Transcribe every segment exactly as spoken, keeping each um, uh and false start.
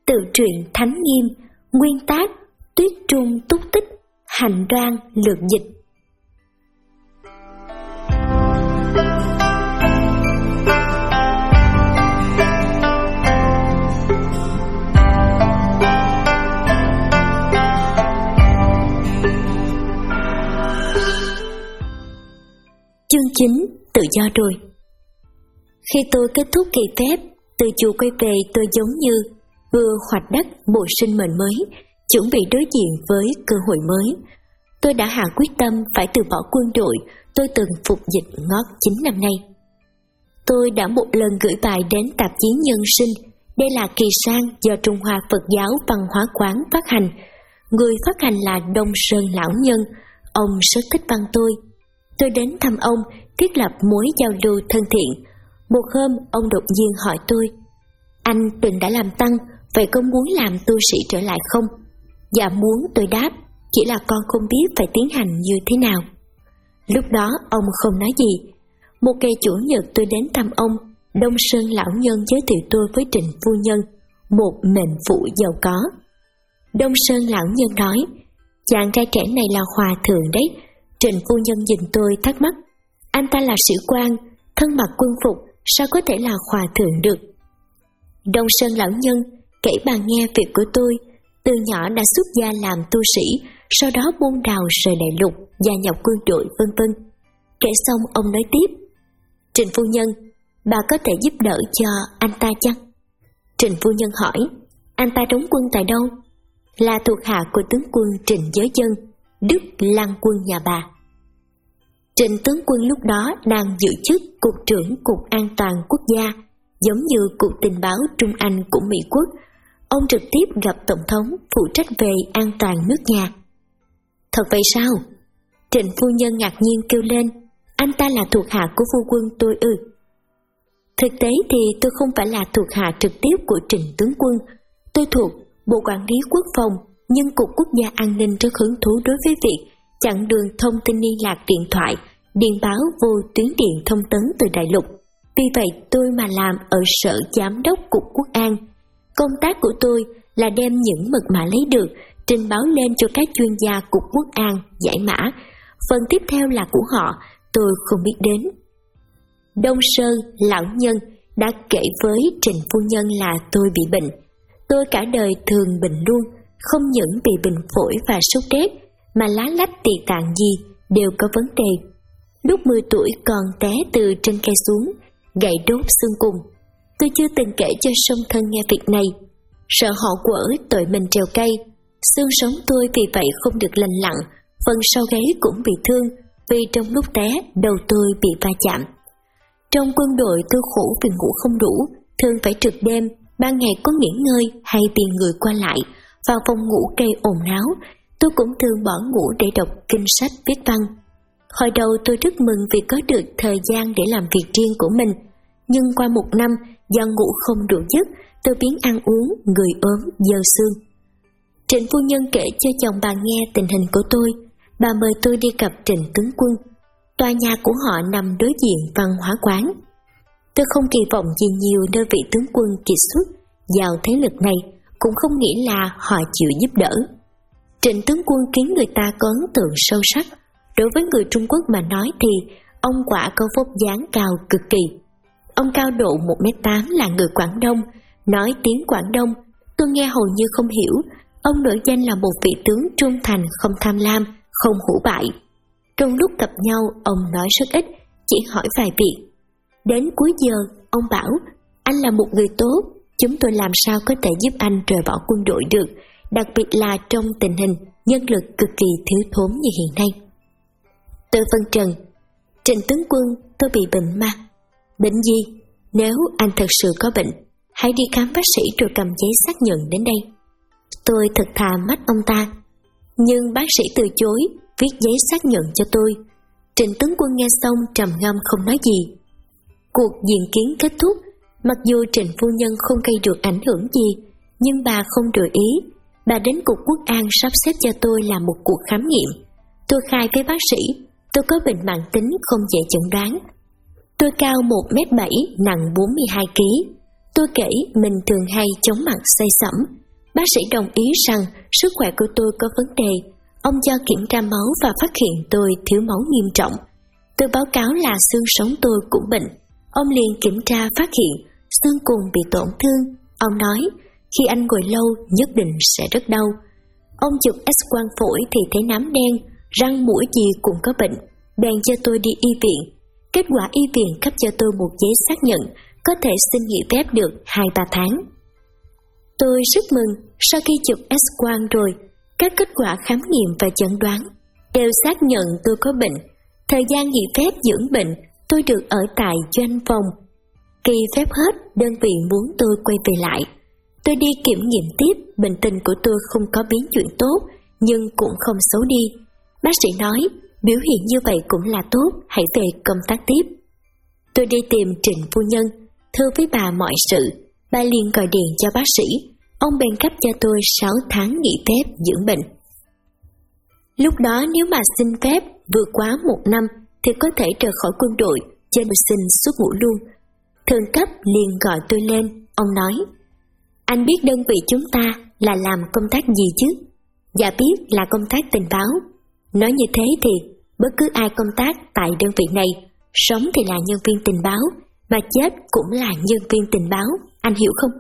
Tự truyện Thánh Nghiêm. Nguyên tác Tuyết Trung Túc Tích. Hành Đoan lược dịch. Chương chín. Tự do rồi. Khi tôi kết thúc kỳ phép, từ chùa quay về, tôi giống như vừa hoạch đất bồi sinh mệnh mới, chuẩn bị đối diện với cơ hội mới. Tôi đã hạ quyết tâm phải từ bỏ quân đội tôi từng phục dịch ngót chín năm nay. Tôi đã một lần gửi bài đến tạp chí Nhân Sinh. Đây là kỳ sang do Trung Hoa Phật giáo Văn hóa Quán phát hành. Người phát hành là Đông Sơn Lão Nhân. Ông rất thích văn tôi. Tôi đến thăm ông, thiết lập mối giao lưu thân thiện. Một hôm, ông đột nhiên hỏi tôi: "Anh từng đã làm tăng, vậy có muốn làm tu sĩ trở lại không?" "Dạ muốn," tôi đáp, "chỉ là con không biết phải tiến hành như thế nào." Lúc đó ông không nói gì. Một ngày chủ nhật tôi đến thăm ông, Đông Sơn Lão Nhân giới thiệu tôi với Trịnh phu nhân, một mệnh phụ giàu có. Đông Sơn Lão Nhân nói: "Chàng trai trẻ này là hòa thượng đấy." Trịnh phu nhân nhìn tôi thắc mắc: "Anh ta là sĩ quan, thân mặc quân phục, sao có thể là hòa thượng được?" Đông Sơn Lão Nhân kể bà nghe việc của tôi, từ nhỏ đã xuất gia làm tu sĩ, sau đó buôn đào rời đại lục, gia nhập quân đội, vân vân. Kể xong ông nói tiếp: "Trịnh phu nhân, bà có thể giúp đỡ cho anh ta chăng?" Trịnh phu nhân hỏi: "Anh ta đóng quân tại đâu?" "Là thuộc hạ của tướng quân Trịnh Giới Dân, Đức Lăng quân nhà bà." Trịnh tướng quân lúc đó đang giữ chức Cục trưởng Cục An toàn Quốc gia, giống như Cục Tình báo Trung Anh của Mỹ Quốc. Ông trực tiếp gặp Tổng thống, phụ trách về an toàn nước nhà. "Thật vậy sao?" Trịnh phu nhân ngạc nhiên kêu lên: "Anh ta là thuộc hạ của phu quân tôi ư?" Thực tế thì tôi không phải là thuộc hạ trực tiếp của Trịnh tướng quân. Tôi thuộc Bộ Quản lý Quốc phòng, nhưng Cục Quốc gia An ninh rất hứng thú đối với việc chặn đường thông tin liên lạc điện thoại, điện báo vô tuyến điện thông tấn từ đại lục. Vì vậy tôi mà làm ở sở giám đốc Cục Quốc an. Công tác của tôi là đem những mật mã lấy được, trình báo lên cho các chuyên gia Cục Quốc an giải mã. Phần tiếp theo là của họ, tôi không biết đến. Đông Sơn Lão Nhân đã kể với Trịnh phu nhân là tôi bị bệnh. Tôi cả đời thường bệnh luôn, không những bị bệnh phổi và sốt rét, mà lá lách tỳ tạng gì đều có vấn đề. Lúc mười tuổi còn té từ trên cây xuống, gãy đốt xương cùng. Tôi chưa từng kể cho song thân nghe việc này, sợ họ quở tội mình trèo cây. Xương sống tôi vì vậy không được lành lặn, phần sau gáy cũng bị thương, vì trong lúc té đầu tôi bị va chạm. Trong quân đội tôi khổ vì ngủ không đủ, thường phải trực đêm, ban ngày có nghỉ ngơi hay bị người qua lại, vào phòng ngủ gây ồn náo. Tôi cũng thường bỏ ngủ để đọc kinh sách viết văn. Hồi đầu tôi rất mừng vì có được thời gian để làm việc riêng của mình, nhưng qua một năm do ngủ không đủ giấc, tôi biến ăn uống, người ốm, dơ xương. Trịnh phu nhân kể cho chồng bà nghe tình hình của tôi. Bà mời tôi đi gặp Trịnh tướng quân. Tòa nhà của họ nằm đối diện văn hóa quán. Tôi không kỳ vọng gì nhiều nơi vị tướng quân kiệt xuất vào thế lực này, cũng không nghĩ là họ chịu giúp đỡ. Trịnh tướng quân khiến người ta có ấn tượng sâu sắc. Đối với người Trung Quốc mà nói thì ông quả có vóc dáng cao cực kỳ. Ông cao độ một mét tám, là người Quảng Đông, nói tiếng Quảng Đông. Tôi nghe hầu như không hiểu. Ông nổi danh là một vị tướng trung thành, không tham lam, không hủ bại. Trong lúc gặp nhau, ông nói rất ít, chỉ hỏi vài việc. Đến cuối giờ, ông bảo: "Anh là một người tốt, chúng tôi làm sao có thể giúp anh rời bỏ quân đội được, đặc biệt là trong tình hình nhân lực cực kỳ thiếu thốn như hiện nay." Tôi phân trần: "Trịnh tướng quân, tôi bị bệnh mà." "Bệnh gì? Nếu anh thật sự có bệnh, hãy đi khám bác sĩ rồi cầm giấy xác nhận đến đây." Tôi thật thà mắt ông ta, nhưng bác sĩ từ chối viết giấy xác nhận cho tôi. Trịnh tướng quân nghe xong trầm ngâm không nói gì. Cuộc diện kiến kết thúc. Mặc dù Trịnh phu nhân không gây được ảnh hưởng gì, nhưng bà không đổi ý. Bà đến Cục Quốc an sắp xếp cho tôi làm một cuộc khám nghiệm. Tôi khai với bác sĩ tôi có bệnh mãn tính không dễ chẩn đoán. Tôi cao một mét bảy, nặng bốn mươi hai ki lô gam. Tôi kể mình thường hay chóng mặt say sẩm, Bác sĩ đồng ý rằng sức khỏe của tôi có vấn đề. Ông cho kiểm tra máu và phát hiện tôi thiếu máu nghiêm trọng. Tôi báo cáo là xương sống tôi cũng bệnh. Ông liền kiểm tra phát hiện xương cùng bị tổn thương. Ông nói, khi anh ngồi lâu nhất định sẽ rất đau. Ông chụp X-quang phổi thì thấy nám đen, răng mũi gì cũng có bệnh, bèn cho tôi đi y viện. Kết quả y viện cấp cho tôi một giấy xác nhận có thể xin nghỉ phép được hai ba tháng. Tôi rất mừng, sau khi chụp X-quang rồi, các kết quả khám nghiệm và chẩn đoán đều xác nhận tôi có bệnh. Thời gian nghỉ phép dưỡng bệnh, tôi được ở tại doanh phòng. Kỳ phép hết, đơn vị muốn tôi quay về lại. Tôi đi kiểm nghiệm tiếp, bệnh tình của tôi không có biến chuyển tốt, nhưng cũng không xấu đi. Bác sĩ nói, biểu hiện như vậy cũng là tốt, hãy về công tác tiếp. Tôi đi tìm Trịnh phu nhân, thưa với bà mọi sự. Bà liền gọi điện cho bác sĩ, ông bèn cấp cho tôi sáu tháng nghỉ phép dưỡng bệnh. Lúc đó nếu mà xin phép vượt quá một năm thì có thể rời khỏi quân đội, cho nên xin xuất ngũ luôn. Thượng cấp liền gọi tôi lên, ông nói, anh biết đơn vị chúng ta là làm công tác gì chứ? Dạ biết, là công tác tình báo. Nói như thế thì bất cứ ai công tác tại đơn vị này, sống thì là nhân viên tình báo, mà chết cũng là nhân viên tình báo, anh hiểu không?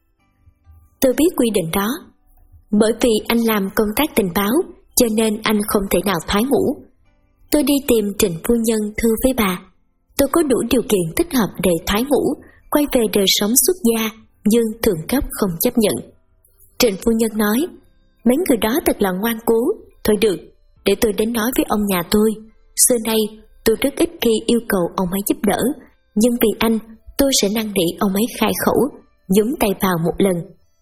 Tôi biết quy định đó. Bởi vì anh làm công tác tình báo, cho nên anh không thể nào thoái ngũ. Tôi đi tìm Trịnh phu nhân thưa với bà, tôi có đủ điều kiện thích hợp để thoái ngũ, quay về đời sống xuất gia, nhưng thượng cấp không chấp nhận. Trịnh phu nhân nói, mấy người đó thật là ngoan cố. Thôi được, để tôi đến nói với ông nhà tôi. Xưa nay tôi rất ít khi yêu cầu ông ấy giúp đỡ, nhưng vì anh, tôi sẽ năn nỉ ông ấy khai khẩu, nhúng tay vào một lần.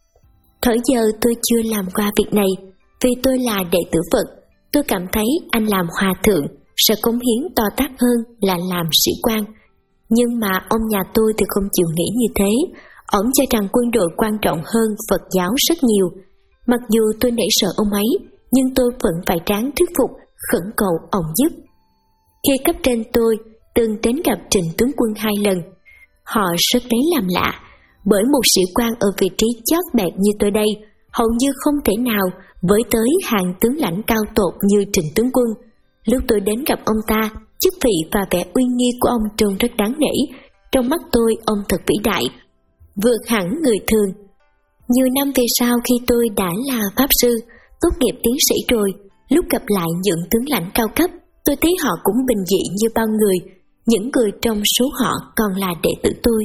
Thời giờ tôi chưa làm qua việc này, vì tôi là đệ tử Phật. Tôi cảm thấy anh làm hòa thượng sẽ cống hiến to tát hơn là làm sĩ quan. Nhưng mà ông nhà tôi thì không chịu nghĩ như thế. Ông cho rằng quân đội quan trọng hơn Phật giáo rất nhiều. Mặc dù tôi nể sợ ông ấy, nhưng tôi vẫn phải ráng thuyết phục, khẩn cầu ông giúp. Khi cấp trên tôi từng đến gặp Trịnh tướng quân hai lần, họ rất lấy làm lạ, bởi một sĩ quan ở vị trí chót bẹt như tôi đây, hầu như không thể nào với tới hàng tướng lãnh cao tột như Trịnh tướng quân. Lúc tôi đến gặp ông ta, chức vị và vẻ uy nghi của ông trông rất đáng nể. Trong mắt tôi, ông thật vĩ đại, vượt hẳn người thường. Nhiều năm về sau, khi tôi đã là pháp sư, tốt nghiệp tiến sĩ rồi, lúc gặp lại những tướng lãnh cao cấp, tôi thấy họ cũng bình dị như bao người, những người trong số họ còn là đệ tử tôi.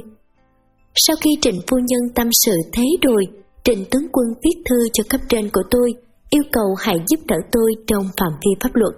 Sau khi Trịnh phu nhân tâm sự thế rồi, Trịnh tướng quân viết thư cho cấp trên của tôi, yêu cầu hãy giúp đỡ tôi trong phạm vi pháp luật.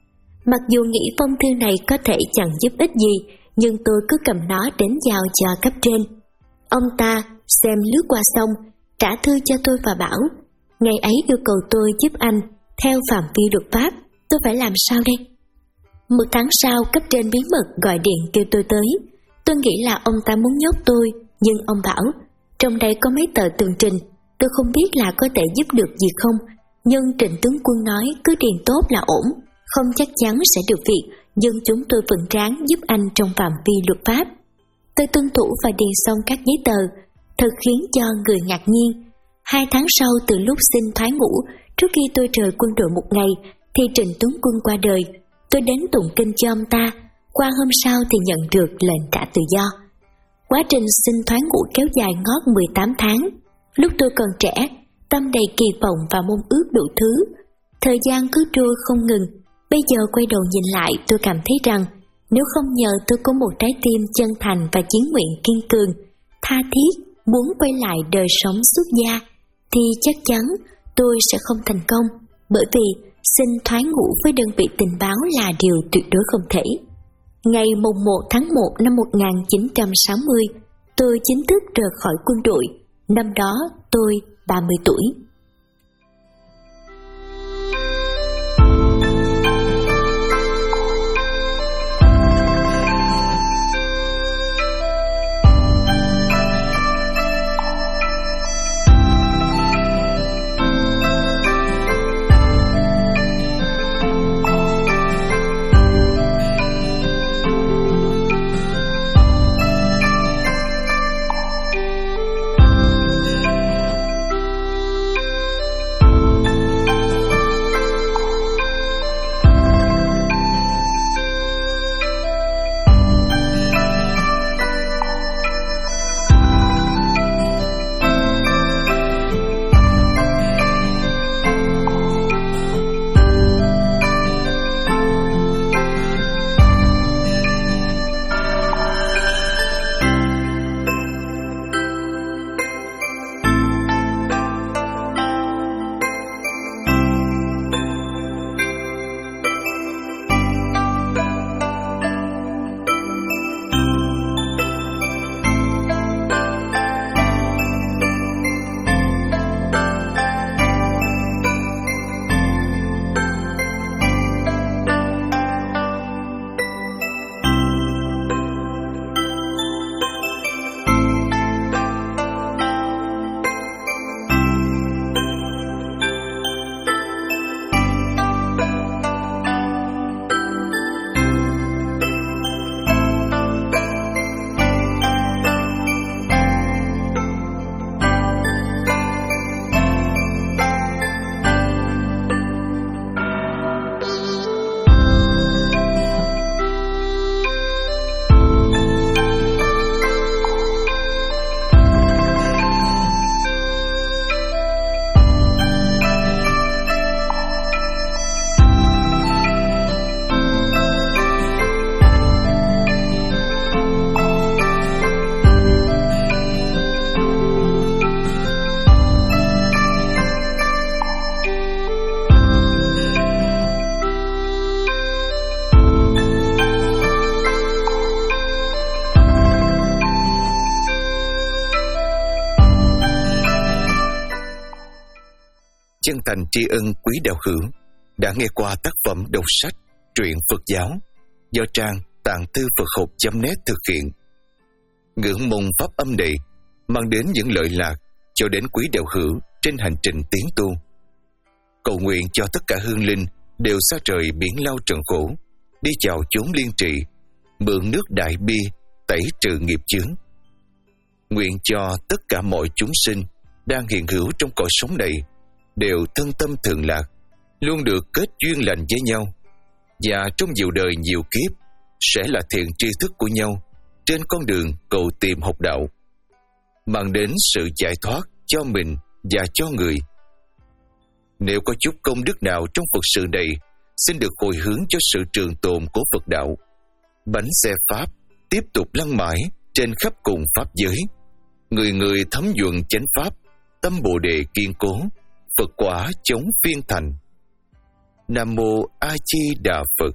Mặc dù nghĩ phong thư này có thể chẳng giúp ích gì, nhưng tôi cứ cầm nó đến giao cho cấp trên. Ông ta xem lướt qua xong, trả thư cho tôi và bảo, ngày ấy yêu cầu tôi giúp anh theo phạm vi luật pháp, tôi phải làm sao đây? Một tháng sau, cấp trên bí mật gọi điện kêu tôi tới. Tôi nghĩ là ông ta muốn nhốt tôi, nhưng ông bảo, trong đây có mấy tờ tường trình, tôi không biết là có thể giúp được gì không, nhưng Trịnh tướng quân nói cứ điền tốt là ổn, không chắc chắn sẽ được việc, nhưng chúng tôi vẫn ráng giúp anh trong phạm vi luật pháp. Tôi tuân thủ và điền xong các giấy tờ, thật khiến cho người ngạc nhiên. Hai tháng sau từ lúc xin thoái ngũ, trước khi tôi rời quân đội một ngày, thì Trịnh tướng quân qua đời. Tôi đến tụng kinh cho ông ta, qua hôm sau thì nhận được lệnh trả tự do. Quá trình xin thoái ngũ kéo dài ngót mười tám tháng. Lúc tôi còn trẻ, tâm đầy kỳ vọng và mong ước đủ thứ. Thời gian cứ trôi không ngừng. Bây giờ quay đầu nhìn lại, tôi cảm thấy rằng nếu không nhờ tôi có một trái tim chân thành và chí nguyện kiên cường, tha thiết, muốn quay lại đời sống xuất gia, thì chắc chắn tôi sẽ không thành công, bởi vì xin thoái ngũ với đơn vị tình báo là điều tuyệt đối không thể. Ngày mùng một tháng một năm một nghìn chín trăm sáu mươi, tôi chính thức rời khỏi quân đội. Năm đó tôi ba mươi tuổi. chân thành tri ân quý đạo hữu đã nghe qua tác phẩm đọc sách truyện Phật giáo do trang tạng thư Phật học chấm net thực hiện. Ngưỡng mong pháp âm này mang đến những lợi lạc cho đến quý đạo hữu trên hành trình tiến tu. Cầu nguyện cho tất cả hương linh đều xa rời biển lao trần khổ, đi vào chốn liên trị, mượn nước đại bi tẩy trừ nghiệp chướng. Nguyện cho tất cả mọi chúng sinh đang hiện hữu trong cõi sống này đều thân tâm thường lạc, luôn được kết duyên lành với nhau, và trong nhiều đời nhiều kiếp sẽ là thiện tri thức của nhau trên con đường cầu tìm học đạo, mang đến sự giải thoát cho mình và cho người. Nếu có chút công đức nào trong Phật sự này, xin được hồi hướng cho sự trường tồn của Phật đạo. Bánh xe Pháp tiếp tục lăn mãi trên khắp cùng Pháp giới. Người người thấm nhuần chánh Pháp, tâm Bồ Đề kiên cố, Phật quả chống phiên thành. Nam Mô A Di Đà Phật.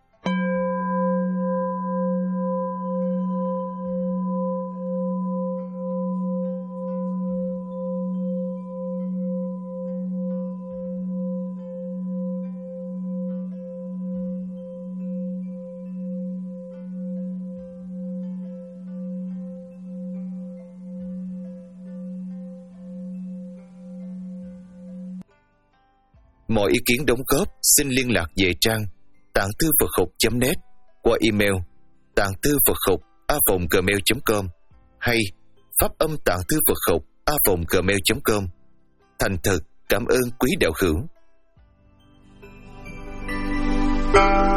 Mọi ý kiến đóng góp xin liên lạc về trang tạng thư Phật học chấm net qua email tạng thư Phật học a vòng gmail chấm com hay pháp âm tạng thư Phật học a vòng gmail chấm com. Thành thật cảm ơn quý đạo hữu.